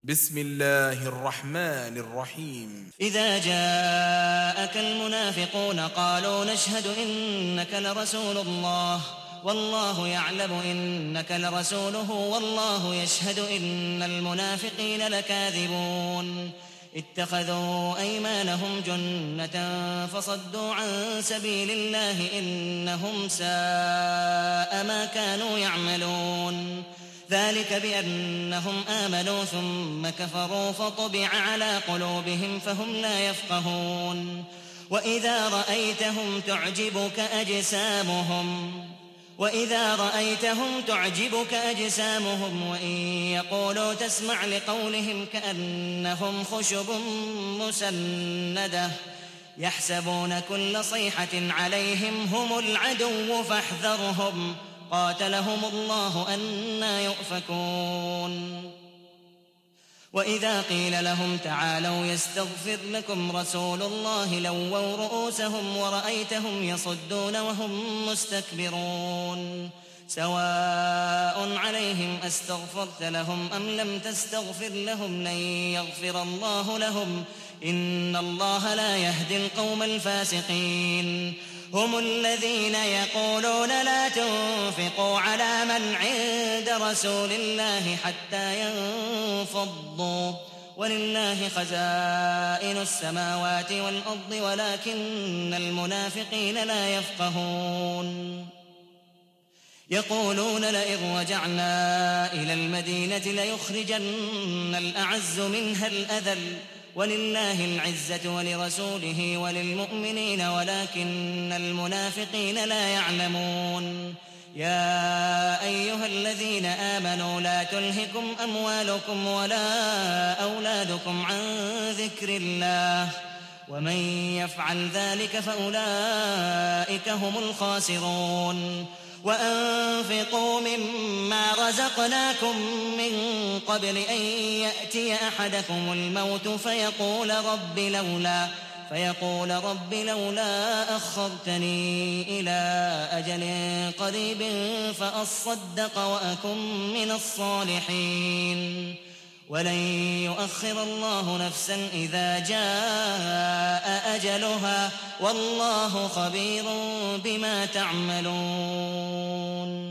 بسم الله الرحمن الرحيم. إذا جاءك المنافقون قالوا نشهد إنك لرسول الله والله يعلم إنك لرسوله والله يشهد إن المنافقين لكاذبون اتخذوا أيمانهم جنة فصدوا عن سبيل الله إنهم ساء ما كانوا يعملون ذلك بأنهم آمنوا ثم كفروا فطبع على قلوبهم فهم لا يفقهون وإذا رأيتهم تعجبك أجسامهم وإن يقولوا تسمع لقولهم كأنهم خشب مسندة يحسبون كل صيحة عليهم هم العدو فاحذرهم قاتلهم الله أنى يؤفكون وإذا قيل لهم تعالوا يستغفر لكم رسول الله لووا رؤوسهم ورأيتهم يصدون وهم مستكبرون سواء عليهم أستغفرت لهم أم لم تستغفر لهم لن يغفر الله لهم إن الله لا يهدي القوم الفاسقين هم الذين يقولون لا تنفقوا على من عند رسول الله حتى ينفضوا ولله خزائن السماوات والأرض ولكن المنافقين لا يفقهون يقولون لئن رجعنا إلى المدينة ليخرجن الأعز منها الأذل ولله العزة ولرسوله وللمؤمنين ولكن المنافقين لا يعلمون يا أيها الذين آمنوا لا تلهكم أموالكم ولا أولادكم عن ذكر الله ومن يفعل ذلك فأولئك هم الخاسرون وأنفقوا مما رزقناكم من قبل أن يأتي أحدكم الموت فيقول رب لولا أخرتني إلى أجل قريب فأصدق وأكن من الصالحين ولن يؤخر الله نفسا إذا جاء أجلها والله خبير بما تعملون.